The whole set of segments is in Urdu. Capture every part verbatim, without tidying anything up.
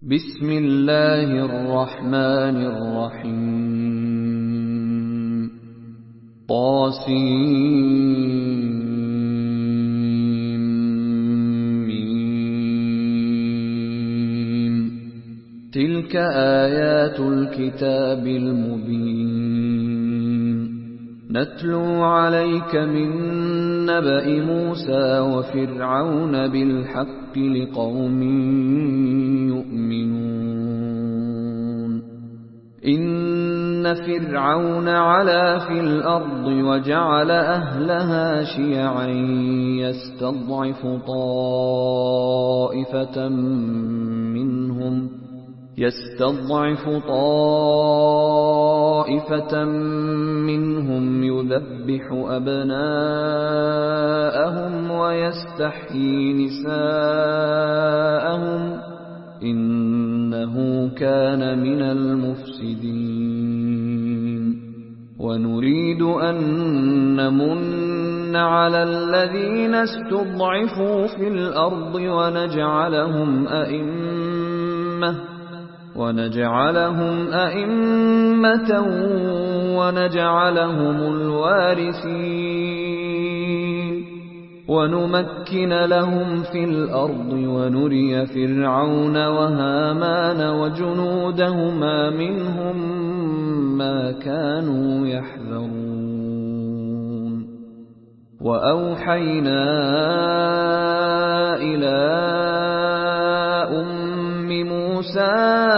بسم الله الرحمن الرحيم طاسيم تلك آيات الكتاب المبين نتلو عليك من نبأ موسى وفرعون بالحق لقوم يؤمنون إن فرعون علا في الأرض وجعل أهلها شيعا يستضعف طائفة منهم يستضعف طائفة منهم يذبح أبناءهم ويستحيي نساءهم إنه كان من المفسدين ونريد أن نمن على الذين استضعفوا في الأرض ونجعلهم أئمة ونجعلهم أئمة ونجعلهم الوارثين ونمكن لهم في الأرض ونري فرعون وهامان وجنودهما منهم ما كانوا يحذرون وأوحينا إلى أم موسى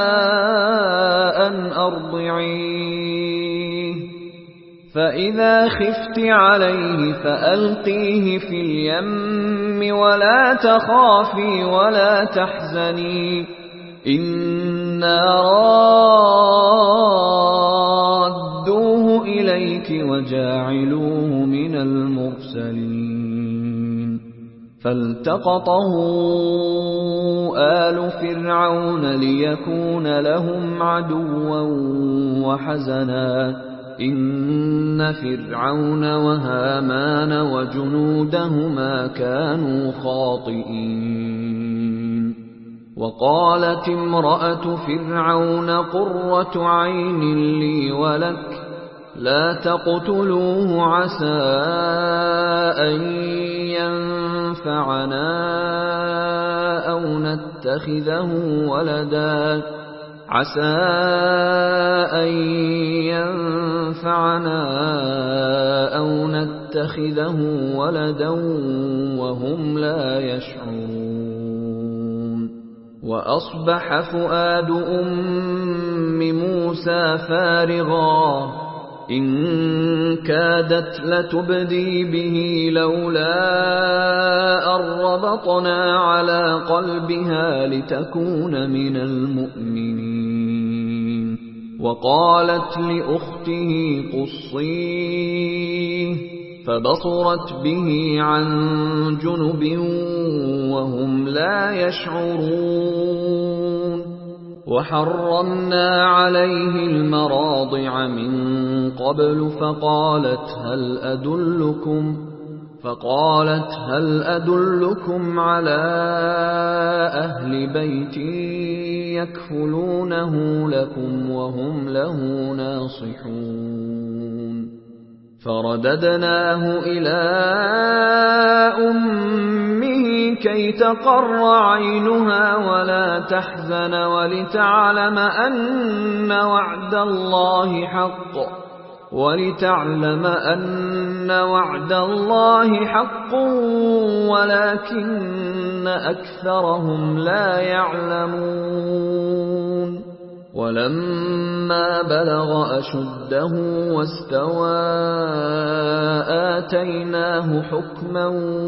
أن أرضعيه فإذا خفت عليه فألقيه في اليم ولا تخافي ولا تحزني إنا رادوه إليك وجاعلوه من المرسلين فالتقطه آل فرعون ليكون لهم عدوا وحزنا إن فرعون وهامان وجنودهما كانوا خاطئين وقالت امرأة فرعون قرة عين لي ولك لا تقتلوه عسى أن ينفعنا أو نتخذه ولدا عسى أن ينفعنا أو نتخذه ولدا وهم لا يشعرون وأصبح فؤاد أم موسى فارغا إن كادت لتبدي به لولا أن ربطنا على قلبها لتكون من المؤمنين وقالت لأخته قصيه فبصرت به عن جنب وهم لا يشعرون وحرمنا عليه المراضع من قبل فقالت هل أدلكم فقالت هل أدلكم على أهل بيت يكفلونه لكم وهم له ناصحون فرددناه إلى أمه كي تقر عينها ولا تحزن ولتعلم أن وعد الله حق ولتعلم أن وعد الله حق ولكن أكثرهم لا يعلمون ولما بلغ أشده واستوى آتيناه حكما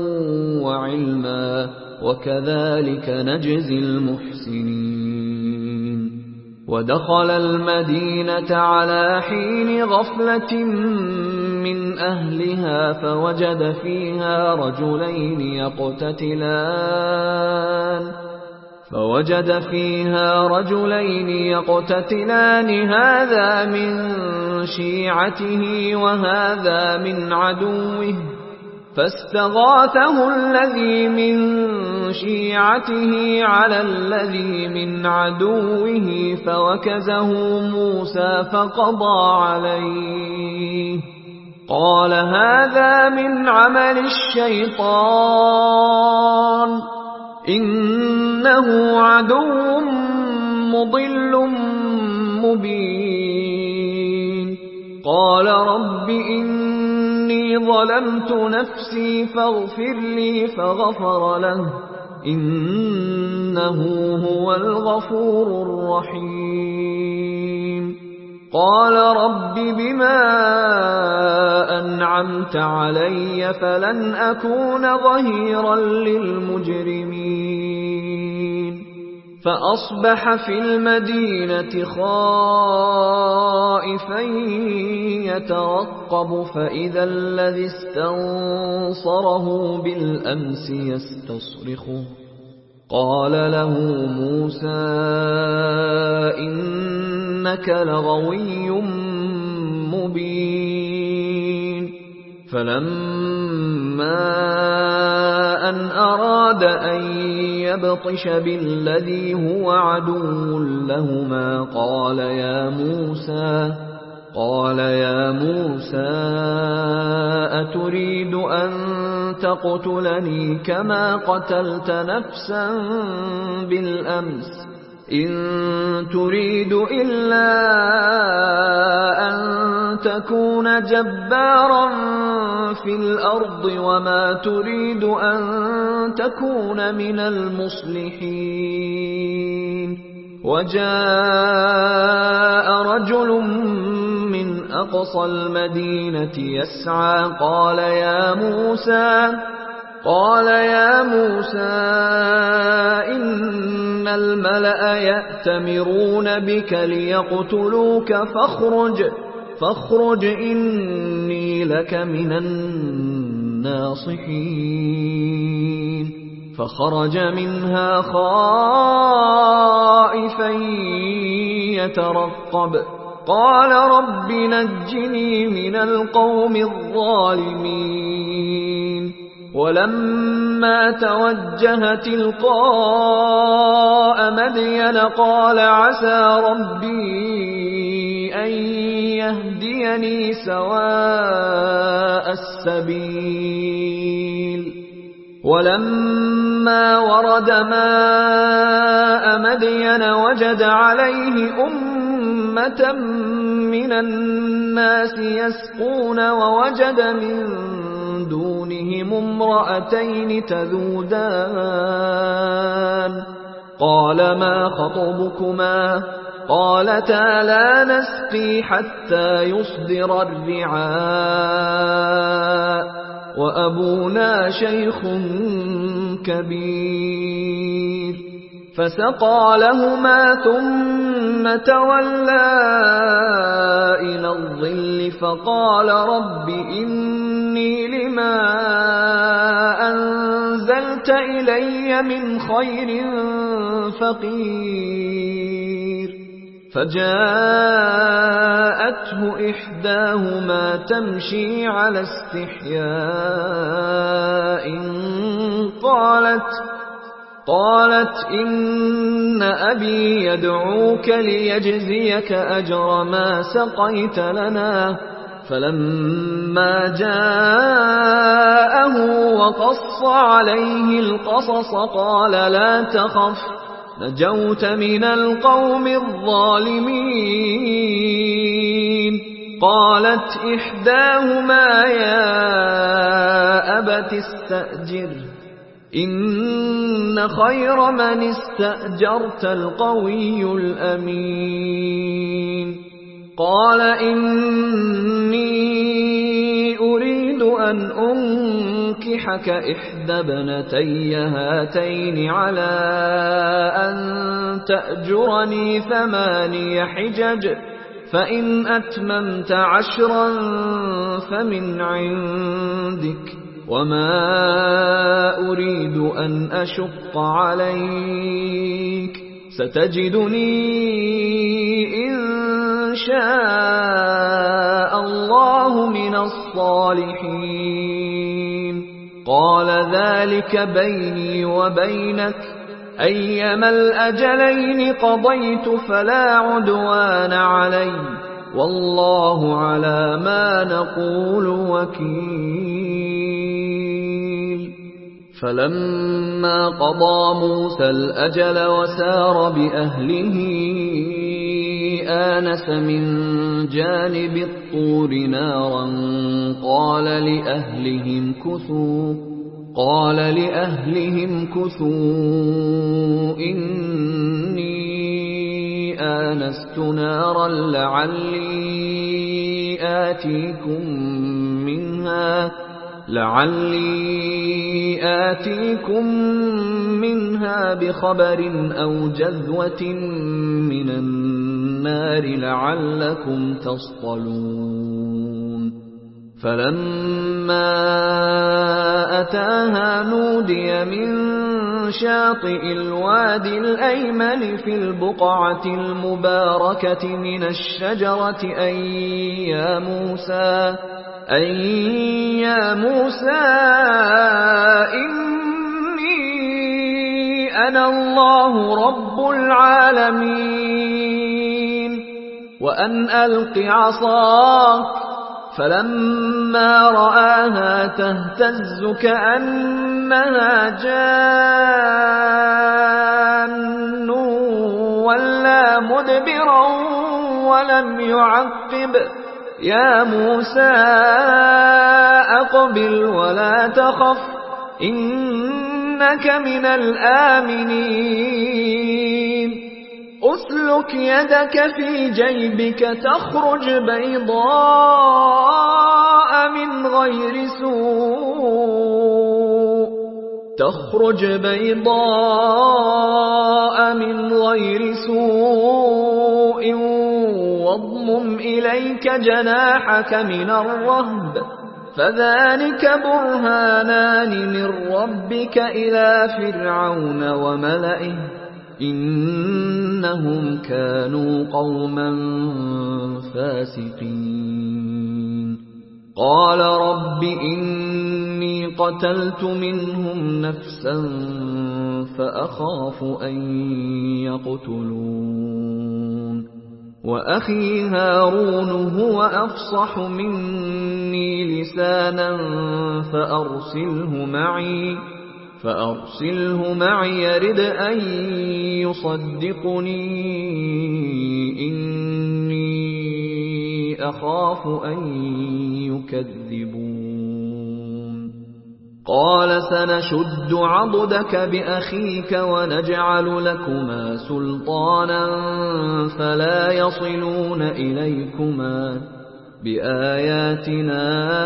وعلما وكذلك نجزي المحسنين ودخل المدينة على حين غفلة من أهلها فوجد فيها رجلين يقتتلان فوجد فيها رجلين يقتتلان هذا من شيعته وهذا من عدوه فاستغاثه الذي من شيعته على الذي من عدوه فوكزه موسى فقضى عليه قال هذا من عمل الشيطان إنه عدو مضل مبين قال رب إني ظلمت نفسي فاغفر لي فغفر له إنه هو الغفور الرحيم قال رب بما أنعمت علي فلن أكون ظهيرا للمجرمين فأصبح في المدينة خائفا يترقب فإذا الذي استنصره بالأمس يستصرخه قال له موسى إنك لغوي مبين فلما أن أراد أن يبطش بالذي هو عدو لهما قال يا موسى قال يا موسى أتريد أن تقتلني كما قتلت نفسا بالأمس إن تريد إلا أن تكون جبارا في الأرض وما تريد أن تكون من المصلحين وجاء رجل من أقصى المدينة يسعى قال يا موسى قال يا موسى إن الملأ يأتمرون بك ليقتلوك فاخرج فاخرج إني لك من الناصحين فخرج منها خائفا يترقب قال رب نجني من القوم الظالمين ولما توجه تلقاء مدين قال عسى ربي أن يهديني سواء السبيل ولما ورد ماء مدين وجد عليه أمة من الناس يسقون ووجد من دونهم امرأتين تذودان قال ما خطبكما قالتا لا نسقي حتى يصدر الرعاء وأبونا شيخ كبير فسقى لهما ثم تولى إلى الظل فقال رب إني لما أنزلت إلي من خير فقير فجاءته إحداهما تمشي على استحياء قالت قالت إن أبي يدعوك ليجزيك أجر ما سقيت لنا فلما جاءه وقص عليه القصص قال لا تخف نجوت من القوم الظالمين قالت إحداهما يا أبت استأجره إن خير من استأجرت القوي الأمين قال إني أريد أن أنكحك إحدى ابنتي هاتين على أن تأجرني ثماني حجج فإن أتممت عشرا فمن عندك وما أريد أن أشق عليك ستجدني إن شاء الله من الصالحين قال ذلك بيني وبينك أيما الأجلين قضيت فلا عدوان علي والله على ما نقول وكيل. فلما قضى موسى الأجل وسار بأهله آنس من جانب الطور نارا قال لأهلهم كثوا قال لأهلهم كثوا إني آنست نارا لعلي آتيكم منها لعلي آتيكم منها بخبر أو جذوة من النار لعلكم تصطلون. فلما أتاها نودي من شاطئ الوادي الأيمن في البقعة المباركة من الشجرة أن يا موسى أن يا موسى إني أنا الله رب العالمين وأن ألق عصاك. فلما رآها تهتز كأنها جان ولا مدبرا ولم يعقب يا موسى أقبل ولا تخف إنك من الآمنين. أسلك يدك في جيبك تخرج بيضاء من غير سوء تخرج بيضاء من غير سوء واضمم إليك جناحك من الرهب فذلك برهانان من ربك إلى فرعون وملئه إنهم كانوا قوما فاسقين. قال رب إني قتلت منهم نفسا فأخاف أن يقتلون وأخي هارون هو أفصح مني لسانا فأرسله معي فأرسله معي يرد أن يصدقني إني أخاف أن يكذبون. قال سنشد عضدك بأخيك ونجعل لكما سلطانا فلا يصلون إليكما بآياتنا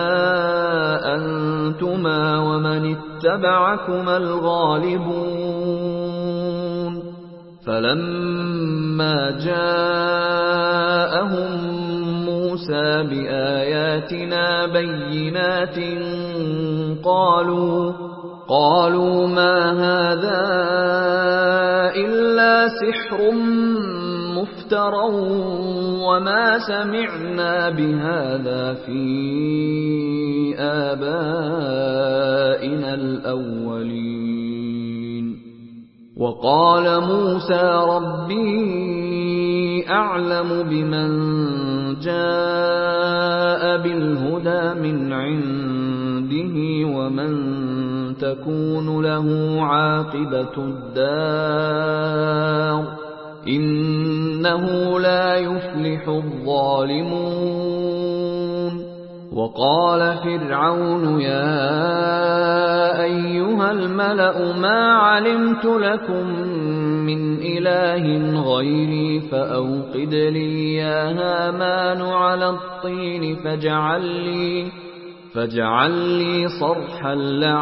أنتما ومن اتبعكما الغالبون. فلما جاءهم موسى بآياتنا بينات قالوا قالوا ما هذا إلا سحر مفترى وما سمعنا بهذا في آبائنا الأولين. وقال موسى ربي أعلم بمن جاء بالهدى من عنده ومن تكون له عاقبة الدار إنه لا يفلح الظالمون. وقال فرعون يا أيها الملأ ما علمت لكم من إله غيري فأوقد لي يا هامان على الطين فاجعل لي فاجعل لي صرحا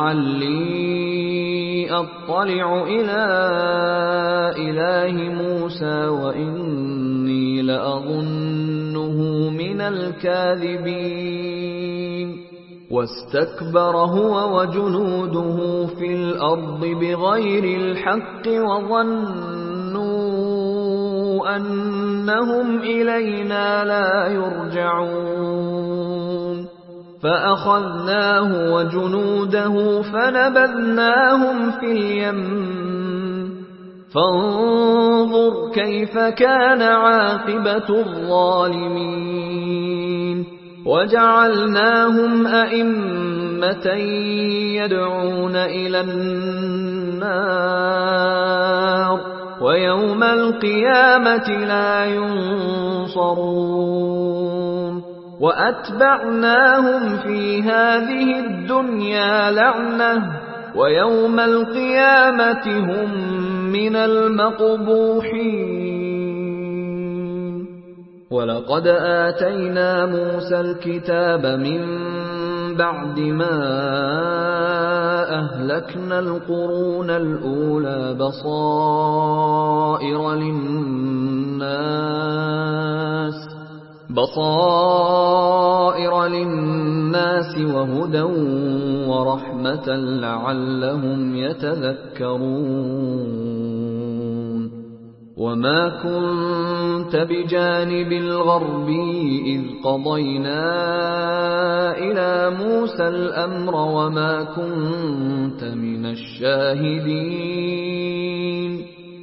لعلي أطلع إلى إله موسى وإني لأظنه من الكاذبين. واستكبر هو وجنوده في الأرض بغير الحق وظنوا أنهم إلينا لا يرجعون. فأخذناه وجنوده فنبذناهم في اليم فانظر كيف كان عاقبة الظالمين وجعلناهم أئمة يدعون إلى النار ويوم القيامة لا ينصرون وأتبعناهم في هذه الدنيا لعنة ويوم القيامة هم من المقبوحين ولقد آتينا موسى الكتاب من بعد ما أهلكنا القرون الأولى بصائر للناس بصائر للناس وهدى ورحمة لعلهم يتذكرون وما كنت بجانب الغربي إذ قضينا إلى موسى الأمر وما كنت من الشاهدين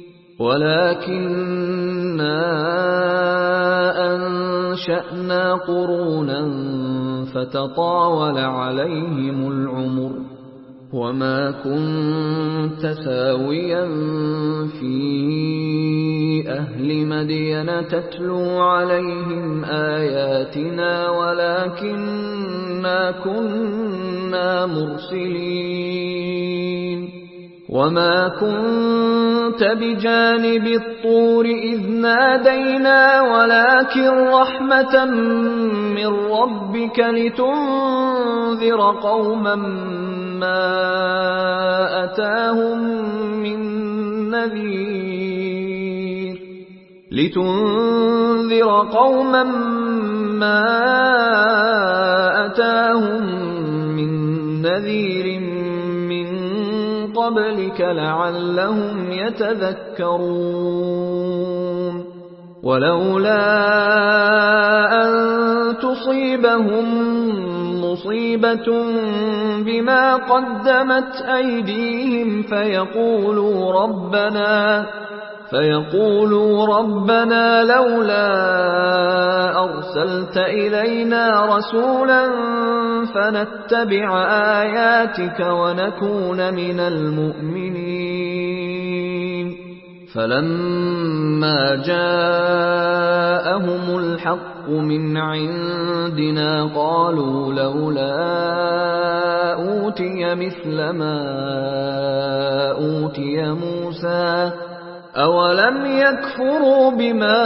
ولكننا أنشأنا قرونا فتطاول عليهم العمر وما كنت ثاويا في أهل مدين تتلو عليهم آياتنا ولكننا كنا مرسلين وما كنت بجانب الطور إذ نادينا ولكن رحمة من ربك لتنذر قوما ما أتاهم من نذير لتنذر قوما ما أتاهم من نذير من قبلك لعلهم يتذكرون ولولا أن تصيبهم مصيبة بما قدمت أيديهم فيقولوا ربنا فيقولوا ربنا لولا أرسلت إلينا رسولا فنتبع آياتك ونكون من المؤمنين فلما جاءهم الحق من عندنا قالوا لولا أوتي مثل ما أوتي موسى أولم يكفروا بما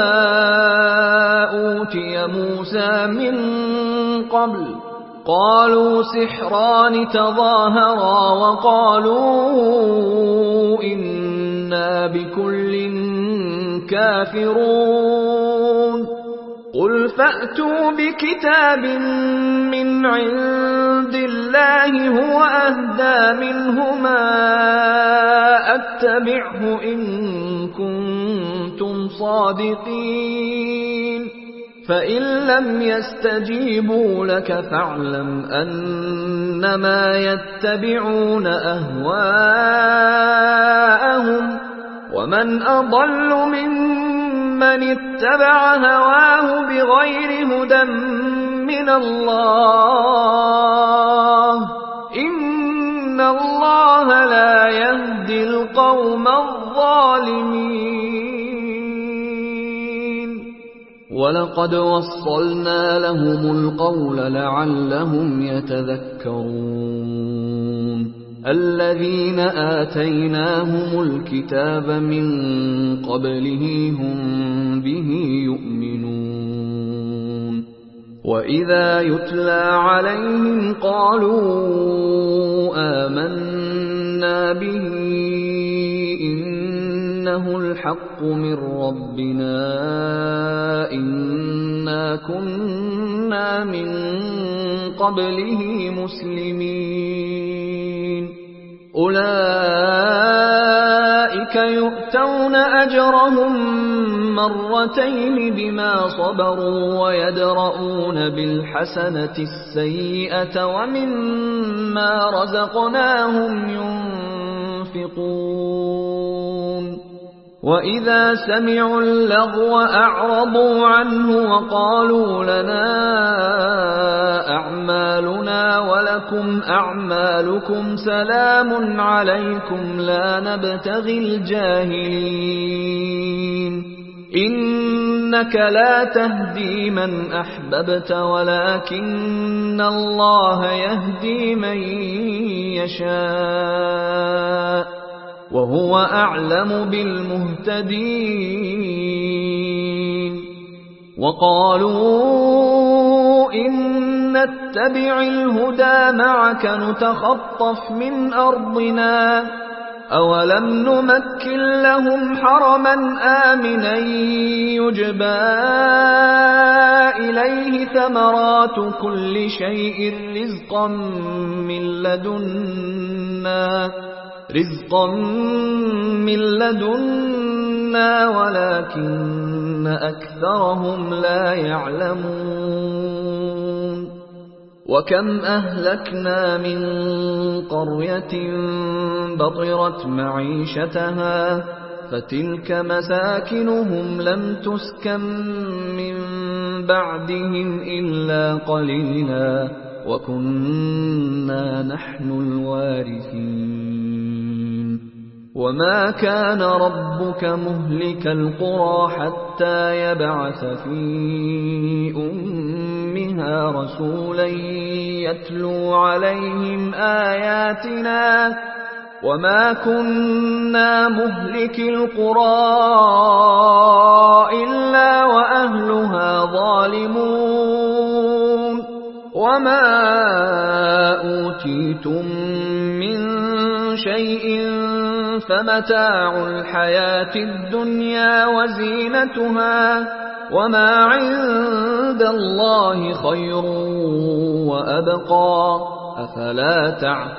أوتي موسى من قبل قالوا سحران تظاهرا وقالوا إنا بكل كافرون قل فأتوا بكتاب من عند الله هو أهدى منهما أتبعه إن كنتم صادقين فإن لم يستجيبوا لك فاعلم أنما يتبعون أهواءهم ومن أضل ممن اتبع هواه بغير هدى من الله إن الله لا يهدي القوم الظالمين ولقد وصلنا لهم القول لعلهم يتذكرون الذين آتيناهم الكتاب من قبله هم به يؤمنون وإذا يتلى عليهم قالوا آمنا به إنه الحق من ربنا إنا كنا من قبله مسلمين أولئك يؤتون أجرهم مرتين بما صبروا ويدرؤون بالحسنة السيئة ومما رزقناهم ينفقون وإذا سمعوا اللغو أعرضوا عنه وقالوا لنا أعمالنا ولكم أعمالكم سلام عليكم لا نبتغي الجاهلين إنك لا تهدي من أحببت ولكن الله يهدي من يشاء وهو أعلم بالمهتدين وقالوا إن نتبع الهدى معك نتخطف من أرضنا أولم نمكن لهم حرما آمنا يجبى إليه ثمرات كل شيء رزقا من لدنا رزقا من لدنا ولكن أكثرهم لا يعلمون وكم أهلكنا من قرية بطرت معيشتها فتلك مساكنهم لم تسكن من بعدهم إلا قليلا وكنا نحن الوارثين وما كان ربك مهلك القرى حتى يبعث في أمها رسولا يتلو عليهم آياتنا وما كنا مهلك القرى إلا وأهلها ظالمون وما أوتيتم من شيء فمتاع الحياة الدنيا وزينتها وما عند الله خير وأبقى أفلا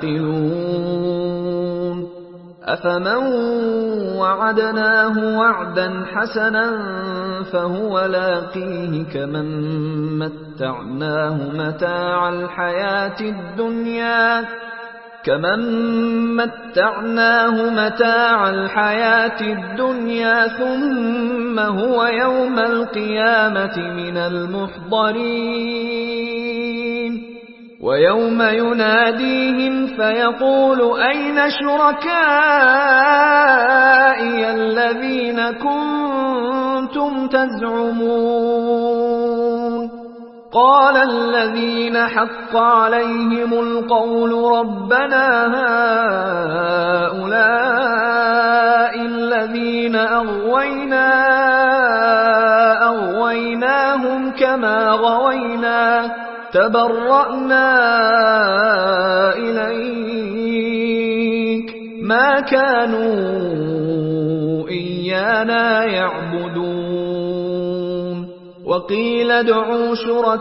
تعقلون أفمن وعدناه وعدا حسنا فهو لاقيه كمن متعناه متاع الحياة الدنيا كمن متعناه متاع الحياة الدنيا ثم هو يوم القيامة من المحضرين ويوم يناديهم فيقول أين شركائي الذين كنتم تزعمون قال الذين حق عليهم القول ربنا هؤلاء الذين أغوينا أغويناهم كما غوينا تبرأنا إليك ما كانوا إيانا يعبدون وقيل ادعوا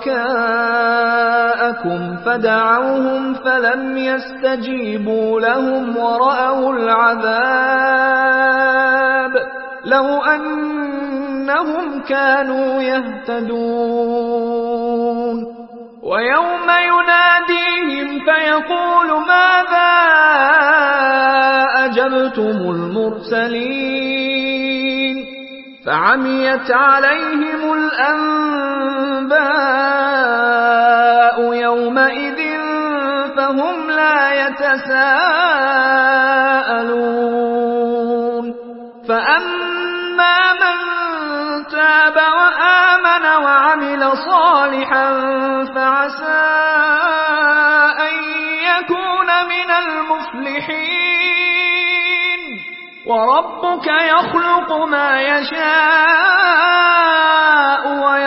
شركاءكم فدعوهم فلم يستجيبوا لهم ورأوا العذاب لو أنهم كانوا يهتدون ويوم يناديهم فيقول ماذا أجبتم المرسلين فعميت عليهم الأنباء يومئذ فهم لا يتساءلون فأما من تاب وآمن وعمل صالحا فعسى أن يكون من المفلحين وربك يخلق ما يشاء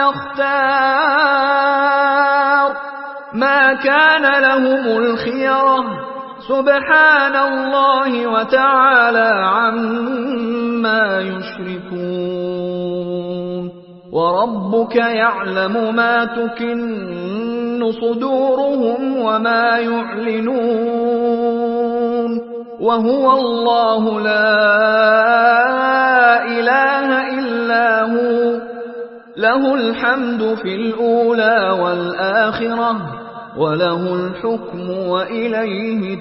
ويختار ما كان لهم الخيرة سبحان الله وتعالى عما يشركون وربك يعلم ما تكن صدورهم وما يعلنون وهو الله لا إله إلا إلا هو له الحمد في الأولى والآخرة وله الحكم وإليه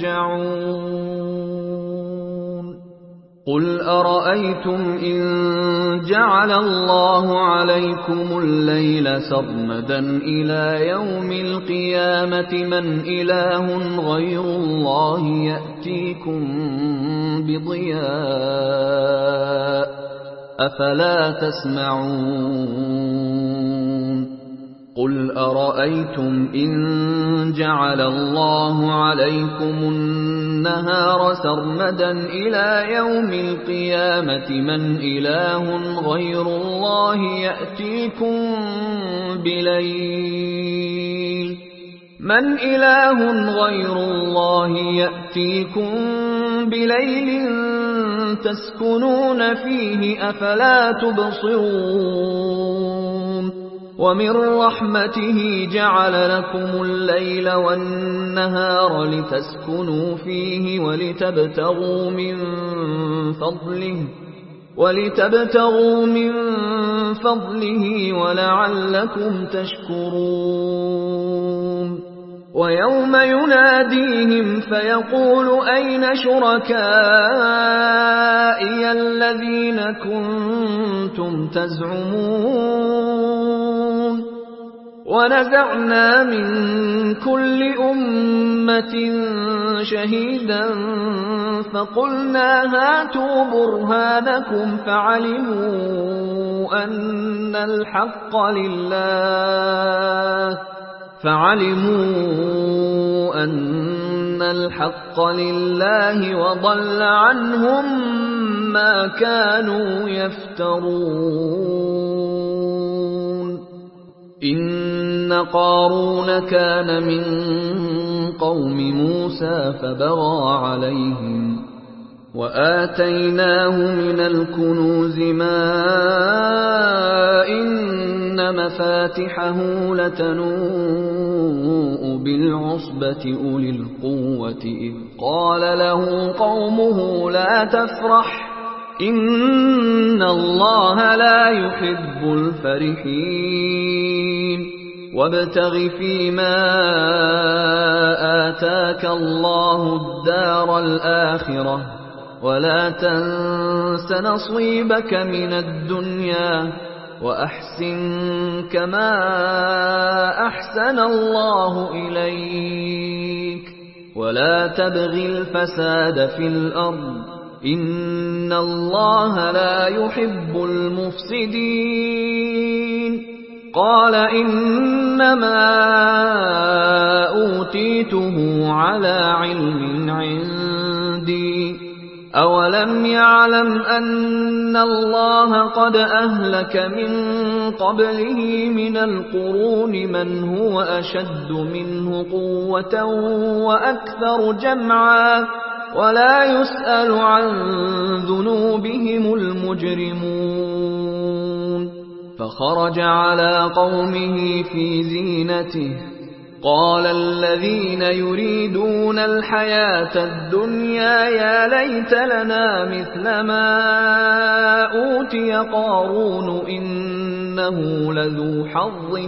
ترجعون قل أرأيتم إن جعل الله عليكم الليل سرمدا إلى يوم القيامة من إله غير الله يأتيكم بضياء أفلا تسمعون قل أرأيتم إن جعل الله عليكم النهار سرمدا إلى يوم القيامة من إله غير الله يأتيكم بليل من إله غير الله يأتيكم بليل تسكنون فيه أفلا تبصرون ومن رحمته جعل لكم الليل والنهار لتسكنوا فيه ولتبتغوا من فضله ولتبتغوا من فضله ولعلكم تشكرون ويوم يناديهم فيقول أين شركائي الذين كنتم تزعمون ونزعنا من كل أمة شهيدا فقلنا هاتوا برهانكم فعلموا أن الحق لله فعلموا أن الحق لله وضل عنهم ما كانوا يفترون إن قارون كان من قوم موسى فبغى عليهم وآتيناه من الكنوز ما إن مفاتحه لتنوء بالعصبة أولي القوة إذ قال له قومه لا تفرح إن الله لا يحب الفرحين وابتغ فيما آتاك الله الدار الآخرة ولا تنس نصيبك من الدنيا وأحسن كما أحسن الله إليك ولا تبغ الفساد في الأرض إن الله لا يحب المفسدين قال إنما أوتيته على علم عندي أولم يعلم أن الله قد أهلك من قبله من القرون من هو أشد منه قوة وأكثر جمعا ولا يسأل عن ذنوبهم المجرمون فخرج على قومه في زينته قال الذين يريدون الحياة الدنيا يا ليت لنا مثل ما أوتي قارون إنه لذو حظ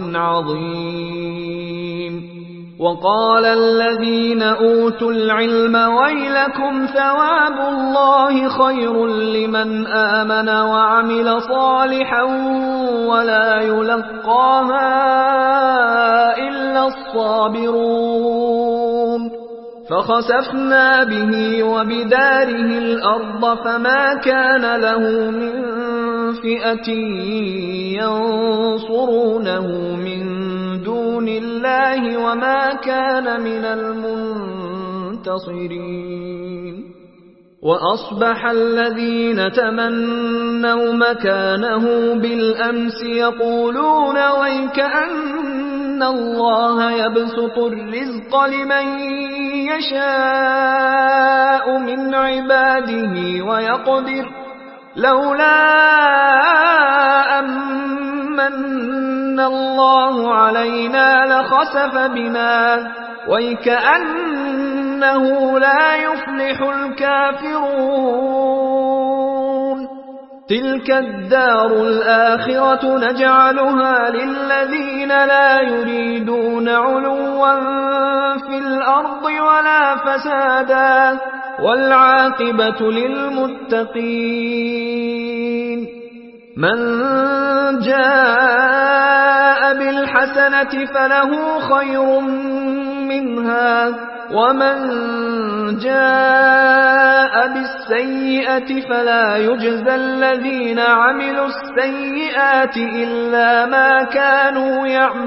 عظيم وقال الذين أوتوا العلم ويلكم ثواب الله خير لمن آمن وعمل صالحا ولا يلقاها إلا الصابرون فخسفنا به وبداره الأرض فما كان له من فئة ينصرونه من دون الله وما كان من المنتصرين وأصبح الذين تمنوا مكانه بالأمس يقولون ويكأن الله يبسط الرزق لمن يشاء من عباده ويقدر لولا أمن الله علينا لخسف بنا ويكأنه لا يفلح الكافرون تلك الدار الآخرة نجعلها للذين لا يريدون علوا في الأرض ولا فسادا والعاقبة للمتقين من جاء بالحسنة فله خير منها ومن جاء بالسيئة فلا يجزى الذين عملوا السيئات إلا ما كانوا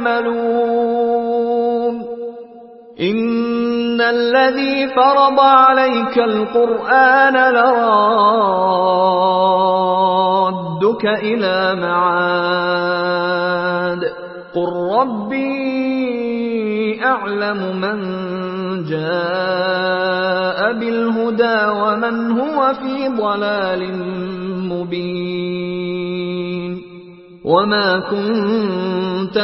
يعملون إن الذي فرض عليك القرآن لرادك إلى معاد قل ربي أعلم من جاء بالهدى ومن هو في ضلال مبين وما كنت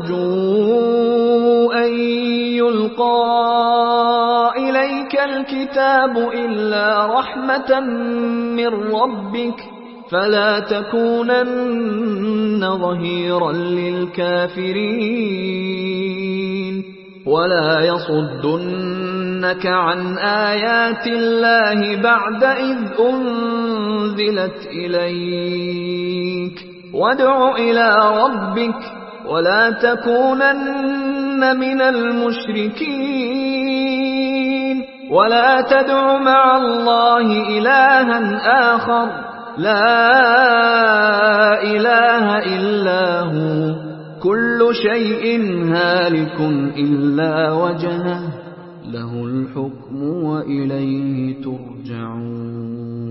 ترجو أن يلقى إليك الكتاب إلا رحمة من ربك فلا تكونن ظهيرا للكافرين ولا يصدنك عن آيات الله بعد إذ أنزلت إليك وادع إلى ربك ولا تكونن من المشركين ولا تدع مع الله إلها آخر لا إله إلا هو كل شيء هالك إلا وجهه له الحكم وإليه ترجعون